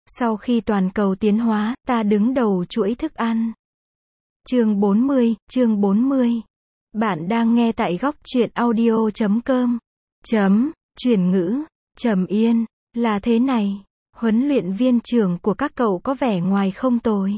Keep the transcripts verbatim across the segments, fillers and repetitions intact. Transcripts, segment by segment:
Sau khi toàn cầu tiến hóa, ta đứng đầu chuỗi thức ăn. Chương bốn mươi, chương bốn mươi. Bạn đang nghe tại góc truyện audio chấm com. Chấm, chuyển ngữ, Trầm Yên, là thế này, huấn luyện viên trưởng của các cậu có vẻ ngoài không tồi.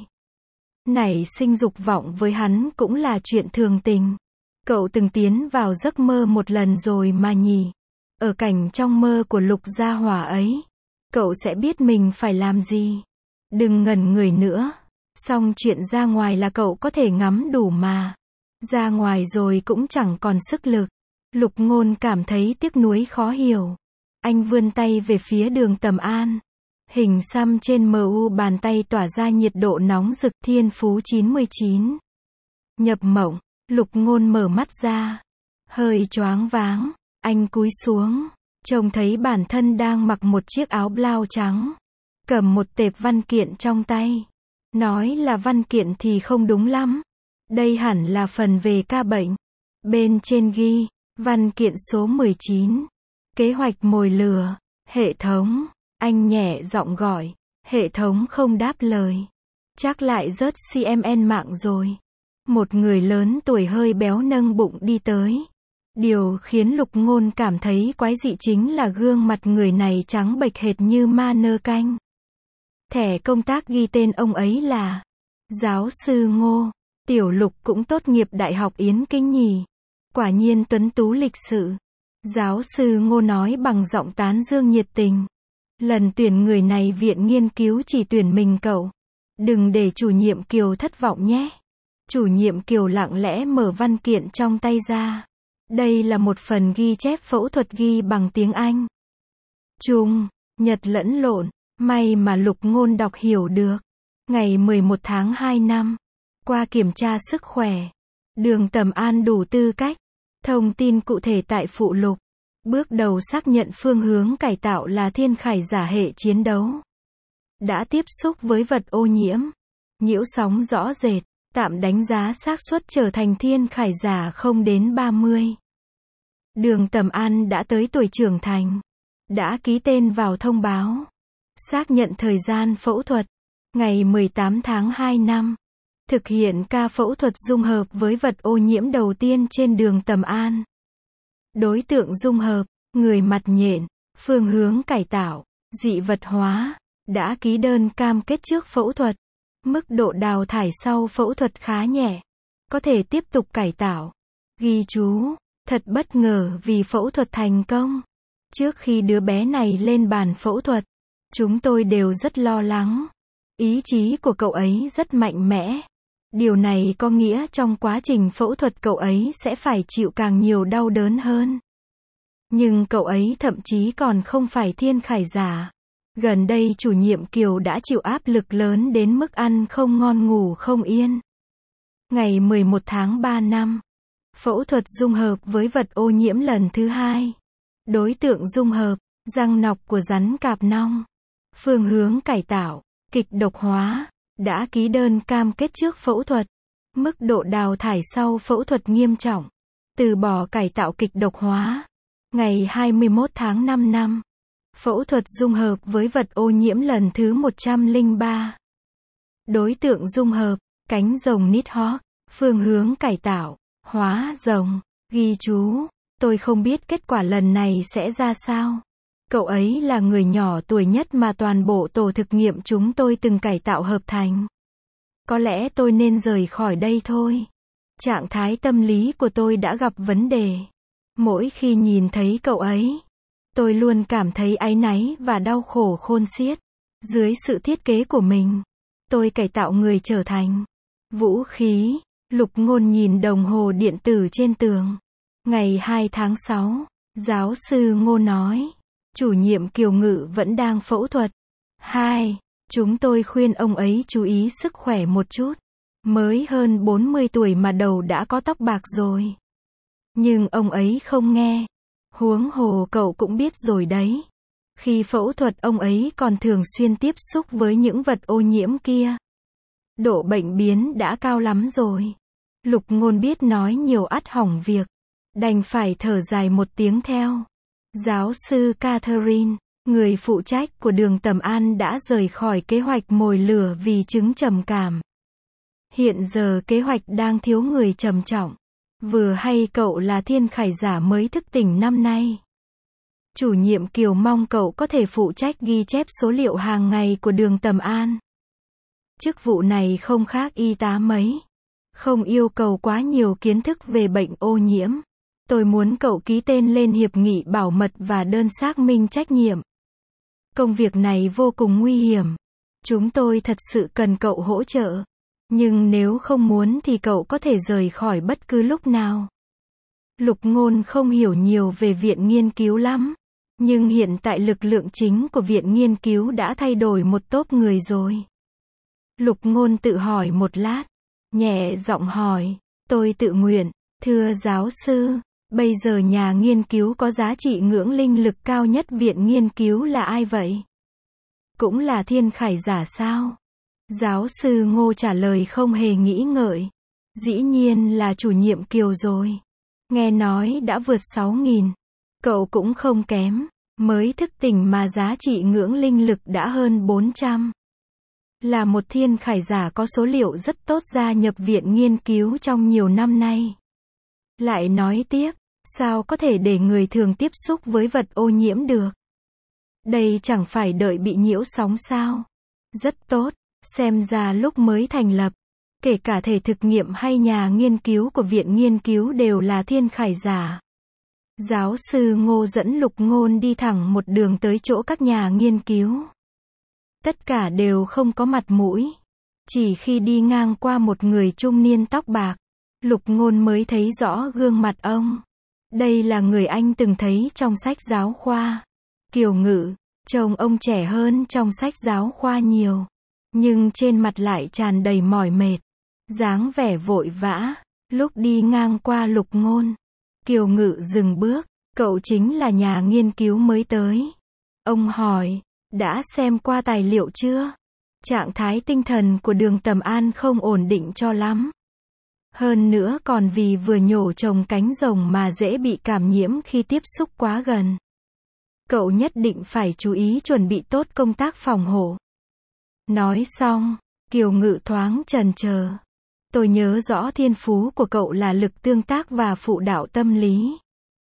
Nảy sinh dục vọng với hắn cũng là chuyện thường tình. Cậu từng tiến vào giấc mơ một lần rồi mà nhỉ. Ở cảnh trong mơ của Lục Gia Hỏa ấy, cậu sẽ biết mình phải làm gì. Đừng ngẩn người nữa. Xong chuyện ra ngoài là cậu có thể ngắm đủ mà. Ra ngoài rồi cũng chẳng còn sức lực. Lục Ngôn cảm thấy tiếc nuối khó hiểu. Anh vươn tay về phía Đường Tầm An. Hình xăm trên mờ u bàn tay tỏa ra nhiệt độ nóng rực. Thiên phú chín mươi chín. Nhập mộng, Lục Ngôn mở mắt ra. Hơi choáng váng, anh cúi xuống, trông thấy bản thân đang mặc một chiếc áo blau trắng, cầm một tệp văn kiện trong tay. Nói là văn kiện thì không đúng lắm. Đây hẳn là phần về ca bệnh. Bên trên ghi, văn kiện số mười chín. Kế hoạch mồi lửa. Hệ thống. Anh nhẹ giọng gọi. Hệ thống không đáp lời. Chắc lại rớt xê em en mạng rồi. Một người lớn tuổi hơi béo nâng bụng đi tới. Điều khiến Lục Ngôn cảm thấy quái dị chính là gương mặt người này trắng bệch hệt như ma nơ canh. Thẻ công tác ghi tên ông ấy là giáo sư Ngô. Tiểu Lục cũng tốt nghiệp Đại học Yến Kinh nhỉ. Quả nhiên tuấn tú lịch sự. Giáo sư Ngô nói bằng giọng tán dương nhiệt tình. Lần tuyển người này viện nghiên cứu chỉ tuyển mình cậu. Đừng để chủ nhiệm Kiều thất vọng nhé. Chủ nhiệm Kiều lặng lẽ mở văn kiện trong tay ra. Đây là một phần ghi chép phẫu thuật ghi bằng tiếng Anh. Trung, Nhật lẫn lộn. May mà Lục Ngôn đọc hiểu được. Ngày mười một tháng hai năm. Qua kiểm tra sức khỏe. Đường Tầm An đủ tư cách. Thông tin cụ thể tại phụ lục. Bước đầu xác nhận phương hướng cải tạo là thiên khải giả hệ chiến đấu. Đã tiếp xúc với vật ô nhiễm. Nhiễu sóng rõ rệt. Tạm đánh giá xác suất trở thành thiên khải giả không đến ba mươi. Đường Tầm An đã tới tuổi trưởng thành. Đã ký tên vào thông báo. Xác nhận thời gian phẫu thuật. Ngày mười tám tháng hai năm. Thực hiện ca phẫu thuật dung hợp với vật ô nhiễm đầu tiên trên Đường Tầm An. Đối tượng dung hợp, người mặt nhện, phương hướng cải tạo, dị vật hóa, đã ký đơn cam kết trước phẫu thuật. Mức độ đào thải sau phẫu thuật khá nhẹ. Có thể tiếp tục cải tạo. Ghi chú, thật bất ngờ vì phẫu thuật thành công. Trước khi đứa bé này lên bàn phẫu thuật, chúng tôi đều rất lo lắng. Ý chí của cậu ấy rất mạnh mẽ. Điều này có nghĩa trong quá trình phẫu thuật cậu ấy sẽ phải chịu càng nhiều đau đớn hơn. Nhưng cậu ấy thậm chí còn không phải thiên khải giả. Gần đây chủ nhiệm Kiều đã chịu áp lực lớn đến mức ăn không ngon ngủ không yên. Ngày mười một tháng ba năm. Phẫu thuật dung hợp với vật ô nhiễm lần thứ hai. Đối tượng dung hợp, răng nọc của rắn cạp nong. Phương hướng cải tạo, kịch độc hóa, đã ký đơn cam kết trước phẫu thuật. Mức độ đào thải sau phẫu thuật nghiêm trọng. Từ bỏ cải tạo kịch độc hóa. Ngày hai mươi mốt tháng năm năm. Phẫu thuật dung hợp với vật ô nhiễm lần thứ một trăm lẻ ba. Đối tượng dung hợp, cánh rồng Nidhogg. Phương hướng cải tạo, hóa rồng. Ghi chú, tôi không biết kết quả lần này sẽ ra sao. Cậu ấy là người nhỏ tuổi nhất mà toàn bộ tổ thực nghiệm chúng tôi từng cải tạo hợp thành. Có lẽ tôi nên rời khỏi đây thôi. Trạng thái tâm lý của tôi đã gặp vấn đề. Mỗi khi nhìn thấy cậu ấy, tôi luôn cảm thấy áy náy và đau khổ khôn xiết. Dưới sự thiết kế của mình, tôi cải tạo người trở thành vũ khí. Lục Ngôn nhìn đồng hồ điện tử trên tường. Ngày hai tháng sáu, giáo sư Ngô nói, chủ nhiệm Kiều Ngự vẫn đang phẫu thuật. Hai, chúng tôi khuyên ông ấy chú ý sức khỏe một chút. Mới hơn bốn mươi tuổi mà đầu đã có tóc bạc rồi. Nhưng ông ấy không nghe. Huống hồ cậu cũng biết rồi đấy. Khi phẫu thuật ông ấy còn thường xuyên tiếp xúc với những vật ô nhiễm kia. Độ bệnh biến đã cao lắm rồi. Lục Ngôn biết nói nhiều ắt hỏng việc. Đành phải thở dài một tiếng theo. Giáo sư Catherine, Người phụ trách của Đường Tầm An đã rời khỏi kế hoạch mồi lửa vì chứng trầm cảm. Hiện giờ kế hoạch đang thiếu người trầm trọng. Vừa hay cậu là thiên khải giả mới thức tỉnh năm nay. Chủ nhiệm Kiều mong cậu có thể phụ trách ghi chép số liệu hàng ngày của Đường Tầm An. Chức vụ này không khác y tá mấy. Không yêu cầu quá nhiều kiến thức về bệnh ô nhiễm. Tôi muốn cậu ký tên lên hiệp nghị bảo mật và đơn xác minh trách nhiệm. Công việc này vô cùng nguy hiểm. Chúng tôi thật sự cần cậu hỗ trợ. Nhưng nếu không muốn thì cậu có thể rời khỏi bất cứ lúc nào. Lục Ngôn không hiểu nhiều về viện nghiên cứu lắm. Nhưng hiện tại lực lượng chính của viện nghiên cứu đã thay đổi một tốp người rồi. Lục Ngôn tự hỏi một lát. Nhẹ giọng hỏi. Tôi tự nguyện. Thưa giáo sư, bây giờ nhà nghiên cứu có giá trị ngưỡng linh lực cao nhất viện nghiên cứu là ai vậy? Cũng là thiên khải giả sao? Giáo sư Ngô trả lời không hề nghĩ ngợi. Dĩ nhiên là chủ nhiệm Kiều rồi. Nghe nói đã vượt sáu nghìn. Cậu cũng không kém. Mới thức tỉnh mà giá trị ngưỡng linh lực đã hơn bốn trăm. Là một thiên khải giả có số liệu rất tốt gia nhập viện nghiên cứu trong nhiều năm nay. Lại nói tiếp, sao có thể để người thường tiếp xúc với vật ô nhiễm được? Đây chẳng phải đợi bị nhiễu sóng sao? Rất tốt, xem ra lúc mới thành lập, kể cả thể thực nghiệm hay nhà nghiên cứu của viện nghiên cứu đều là thiên khải giả. Giáo sư Ngô dẫn Lục Ngôn đi thẳng một đường tới chỗ các nhà nghiên cứu. Tất cả đều không có mặt mũi. Chỉ khi đi ngang qua một người trung niên tóc bạc, Lục Ngôn mới thấy rõ gương mặt ông. Đây là người anh từng thấy trong sách giáo khoa. Kiều Ngự, trông ông trẻ hơn trong sách giáo khoa nhiều. Nhưng trên mặt lại tràn đầy mỏi mệt. Dáng vẻ vội vã. Lúc đi ngang qua Lục Ngôn, Kiều Ngự dừng bước. Cậu chính là nhà nghiên cứu mới tới. Ông hỏi, đã xem qua tài liệu chưa? Trạng thái tinh thần của Đường Tầm An không ổn định cho lắm. Hơn nữa còn vì vừa nhổ trồng cánh rồng mà dễ bị cảm nhiễm khi tiếp xúc quá gần. Cậu nhất định phải chú ý chuẩn bị tốt công tác phòng hộ. Nói xong, Kiều Ngự thoáng chần chờ. Tôi nhớ rõ thiên phú của cậu là lực tương tác và phụ đạo tâm lý.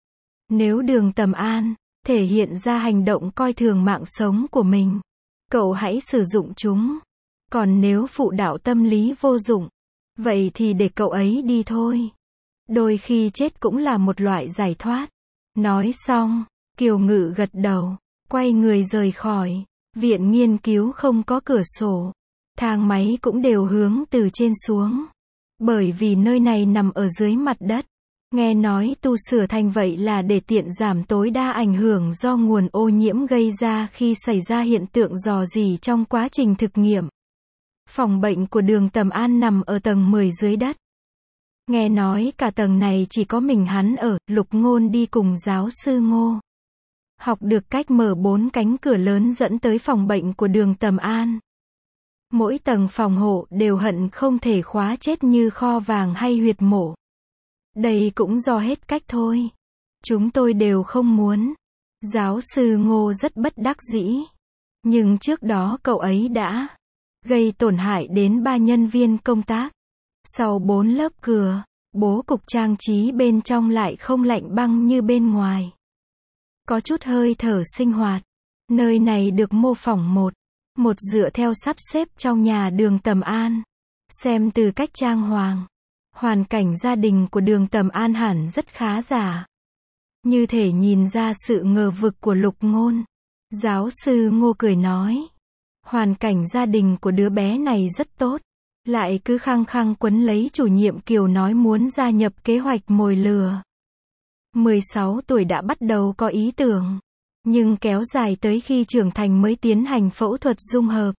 Nếu Đường Tầm An thể hiện ra hành động coi thường mạng sống của mình, cậu hãy sử dụng chúng. Còn nếu phụ đạo tâm lý vô dụng, vậy thì để cậu ấy đi thôi. Đôi khi chết cũng là một loại giải thoát. Nói xong, Kiều Ngự gật đầu, quay người rời khỏi. Viện nghiên cứu không có cửa sổ. Thang máy cũng đều hướng từ trên xuống. Bởi vì nơi này nằm ở dưới mặt đất. Nghe nói tu sửa thành vậy là để tiện giảm tối đa ảnh hưởng do nguồn ô nhiễm gây ra khi xảy ra hiện tượng rò rỉ trong quá trình thực nghiệm. Phòng bệnh của Đường Tầm An nằm ở tầng mười dưới đất. Nghe nói cả tầng này chỉ có mình hắn ở. Lục Ngôn đi cùng giáo sư Ngô. Học được cách mở bốn cánh cửa lớn dẫn tới phòng bệnh của Đường Tầm An. Mỗi tầng phòng hộ đều hận không thể khóa chết như kho vàng hay huyệt mộ. Đây cũng do hết cách thôi. Chúng tôi đều không muốn. Giáo sư Ngô rất bất đắc dĩ. Nhưng trước đó cậu ấy đã gây tổn hại đến ba nhân viên công tác. Sau bốn lớp cửa, bố cục trang trí bên trong lại không lạnh băng như bên ngoài. Có chút hơi thở sinh hoạt. Nơi này được mô phỏng một, một dựa theo sắp xếp trong nhà Đường Tầm An. Xem từ cách trang hoàng, hoàn cảnh gia đình của Đường Tầm An hẳn rất khá giả. Như thể nhìn ra sự ngờ vực của Lục Ngôn. Giáo sư Ngô cười nói. Hoàn cảnh gia đình của đứa bé này rất tốt. Lại cứ khăng khăng quấn lấy chủ nhiệm Kiều nói muốn gia nhập kế hoạch mồi lừa. mười sáu tuổi đã bắt đầu có ý tưởng. Nhưng kéo dài tới khi trưởng thành mới tiến hành phẫu thuật dung hợp.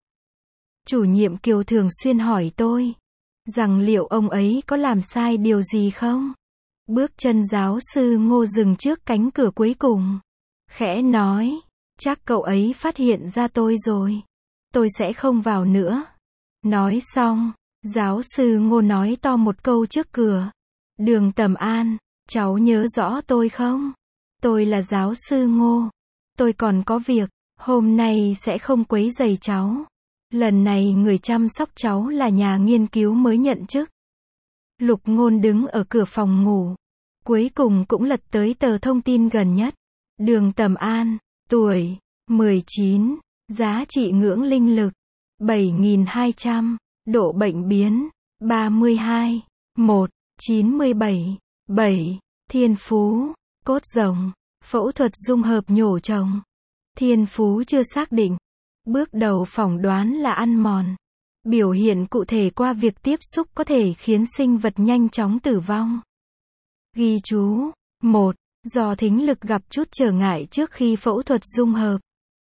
Chủ nhiệm Kiều thường xuyên hỏi tôi. Rằng liệu ông ấy có làm sai điều gì không? Bước chân giáo sư Ngô dừng trước cánh cửa cuối cùng. Khẽ nói. Chắc cậu ấy phát hiện ra tôi rồi. Tôi sẽ không vào nữa. Nói xong, giáo sư Ngô nói to một câu trước cửa. Đường Tầm An, cháu nhớ rõ tôi không? Tôi là giáo sư Ngô. Tôi còn có việc. Hôm nay sẽ không quấy rầy cháu. Lần này người chăm sóc cháu là nhà nghiên cứu mới nhận chức. Lục Ngôn đứng ở cửa phòng ngủ. Cuối cùng cũng lật tới tờ thông tin gần nhất. Đường Tầm An, tuổi, mười chín, giá trị ngưỡng linh lực, bảy nghìn hai trăm, độ bệnh biến, ba mươi hai, một, chín mươi bảy, bảy, thiên phú, cốt rồng, phẫu thuật dung hợp nhổ trồng. Thiên phú chưa xác định. Bước đầu phỏng đoán là ăn mòn. Biểu hiện cụ thể qua việc tiếp xúc có thể khiến sinh vật nhanh chóng tử vong. Ghi chú. một. Do thính lực gặp chút trở ngại trước khi phẫu thuật dung hợp.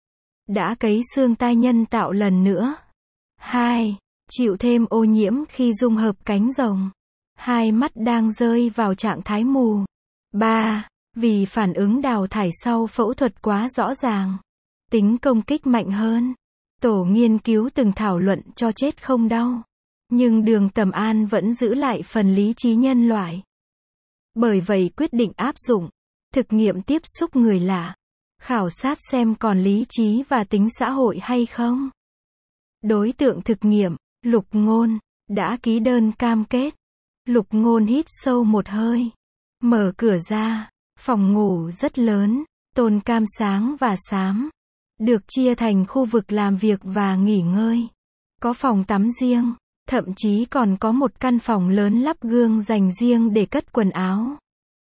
Đã cấy xương tai nhân tạo lần nữa. hai. Chịu thêm ô nhiễm khi dung hợp cánh rồng. Hai mắt đang rơi vào trạng thái mù. ba. Vì phản ứng đào thải sau phẫu thuật quá rõ ràng. Tính công kích mạnh hơn. Tổ nghiên cứu từng thảo luận cho chết không đau. Nhưng Đường Tầm An vẫn giữ lại phần lý trí nhân loại. Bởi vậy quyết định áp dụng. Thực nghiệm tiếp xúc người lạ. Khảo sát xem còn lý trí và tính xã hội hay không. Đối tượng thực nghiệm, Lục Ngôn, đã ký đơn cam kết. Lục Ngôn hít sâu một hơi. Mở cửa ra. Phòng ngủ rất lớn, tôn cam sáng và xám. Được chia thành khu vực làm việc và nghỉ ngơi. Có phòng tắm riêng, thậm chí còn có một căn phòng lớn lắp gương dành riêng để cất quần áo.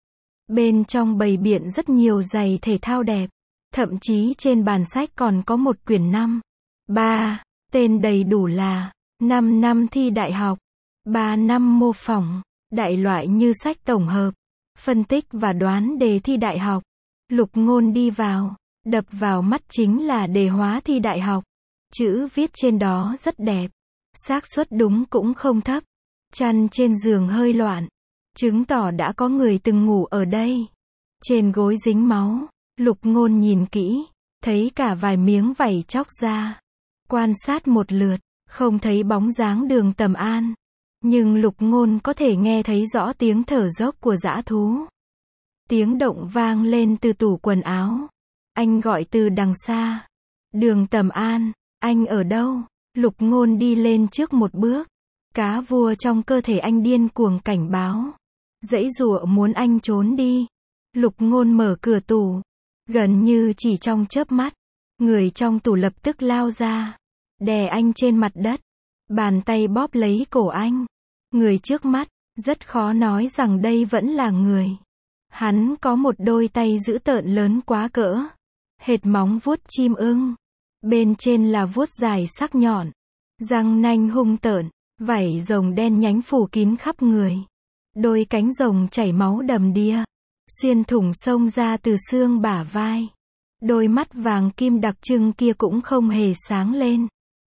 Bên trong bày biện rất nhiều giày thể thao đẹp. Thậm chí trên bàn sách còn có một quyển năm. ba. Tên đầy đủ là năm năm thi đại học. ba năm mô phỏng. Đại loại như sách tổng hợp. Phân tích và đoán đề thi đại học. Lục Ngôn đi vào. Đập vào mắt chính là đề hóa thi đại học. Chữ viết trên đó rất đẹp. Xác suất đúng cũng không thấp. Chăn trên giường hơi loạn. Chứng tỏ đã có người từng ngủ ở đây. Trên gối dính máu. Lục Ngôn nhìn kỹ. Thấy cả vài miếng vảy chóc ra. Quan sát một lượt. Không thấy bóng dáng Đường Tầm An. Nhưng Lục Ngôn có thể nghe thấy rõ tiếng thở dốc của dã thú. Tiếng động vang lên từ tủ quần áo. Anh gọi từ đằng xa. Đường Tầm An, anh ở đâu? Lục Ngôn đi lên trước một bước. Cá vua trong cơ thể anh điên cuồng cảnh báo. Giãy giụa muốn anh trốn đi. Lục Ngôn mở cửa tủ. Gần như chỉ trong chớp mắt. Người trong tủ lập tức lao ra. Đè anh trên mặt đất. Bàn tay bóp lấy cổ anh. Người trước mắt, rất khó nói rằng đây vẫn là người. Hắn có một đôi tay dữ tợn lớn quá cỡ. Hệt móng vuốt chim ưng. Bên trên là vuốt dài sắc nhọn. Răng nanh hung tợn. Vảy rồng đen nhánh phủ kín khắp người. Đôi cánh rồng chảy máu đầm đìa. Xuyên thủng xông ra từ xương bả vai. Đôi mắt vàng kim đặc trưng kia cũng không hề sáng lên.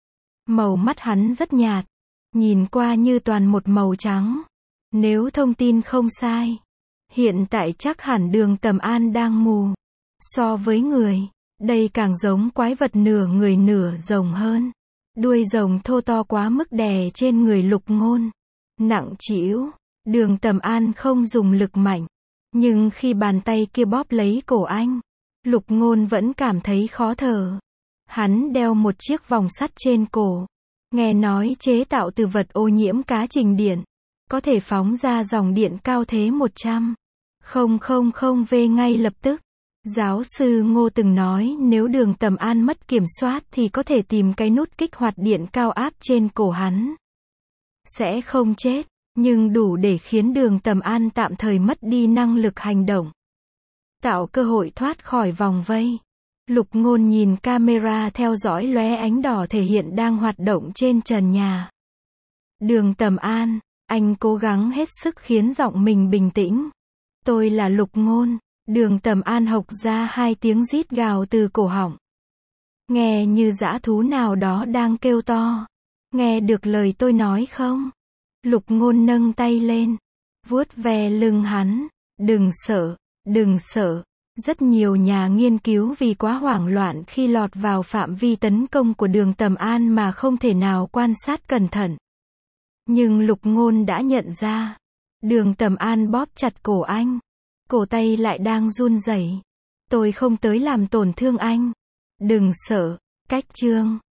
Màu mắt hắn rất nhạt. Nhìn qua như toàn một màu trắng. Nếu thông tin không sai. Hiện tại chắc hẳn Đường Tầm An đang mù. So với người, đây càng giống quái vật nửa người nửa rồng hơn. Đuôi rồng thô to quá mức đè trên người Lục Ngôn. Nặng trĩu. Đường Tầm An không dùng lực mạnh. Nhưng khi bàn tay kia bóp lấy cổ anh, Lục Ngôn vẫn cảm thấy khó thở. Hắn đeo một chiếc vòng sắt trên cổ. Nghe nói chế tạo từ vật ô nhiễm cá trình điện. Có thể phóng ra dòng điện cao thế một trăm nghìn V ngay lập tức. Giáo sư Ngô từng nói nếu Đường Tầm An mất kiểm soát thì có thể tìm cái nút kích hoạt điện cao áp trên cổ hắn. Sẽ không chết, nhưng đủ để khiến Đường Tầm An tạm thời mất đi năng lực hành động. Tạo cơ hội thoát khỏi vòng vây. Lục Ngôn nhìn camera theo dõi lóe ánh đỏ thể hiện đang hoạt động trên trần nhà. Đường Tầm An, anh cố gắng hết sức khiến giọng mình bình tĩnh. Tôi là Lục Ngôn. Đường Tầm An hộc ra hai tiếng rít gào từ cổ họng. Nghe như dã thú nào đó đang kêu to. Nghe được lời tôi nói không? Lục Ngôn nâng tay lên. Vuốt ve lưng hắn. Đừng sợ, đừng sợ. Rất nhiều nhà nghiên cứu vì quá hoảng loạn khi lọt vào phạm vi tấn công của Đường Tầm An mà không thể nào quan sát cẩn thận. Nhưng Lục Ngôn đã nhận ra. Đường Tầm An bóp chặt cổ anh. Cổ tay lại đang run rẩy. Tôi không tới làm tổn thương anh. Đừng sợ. Cách chương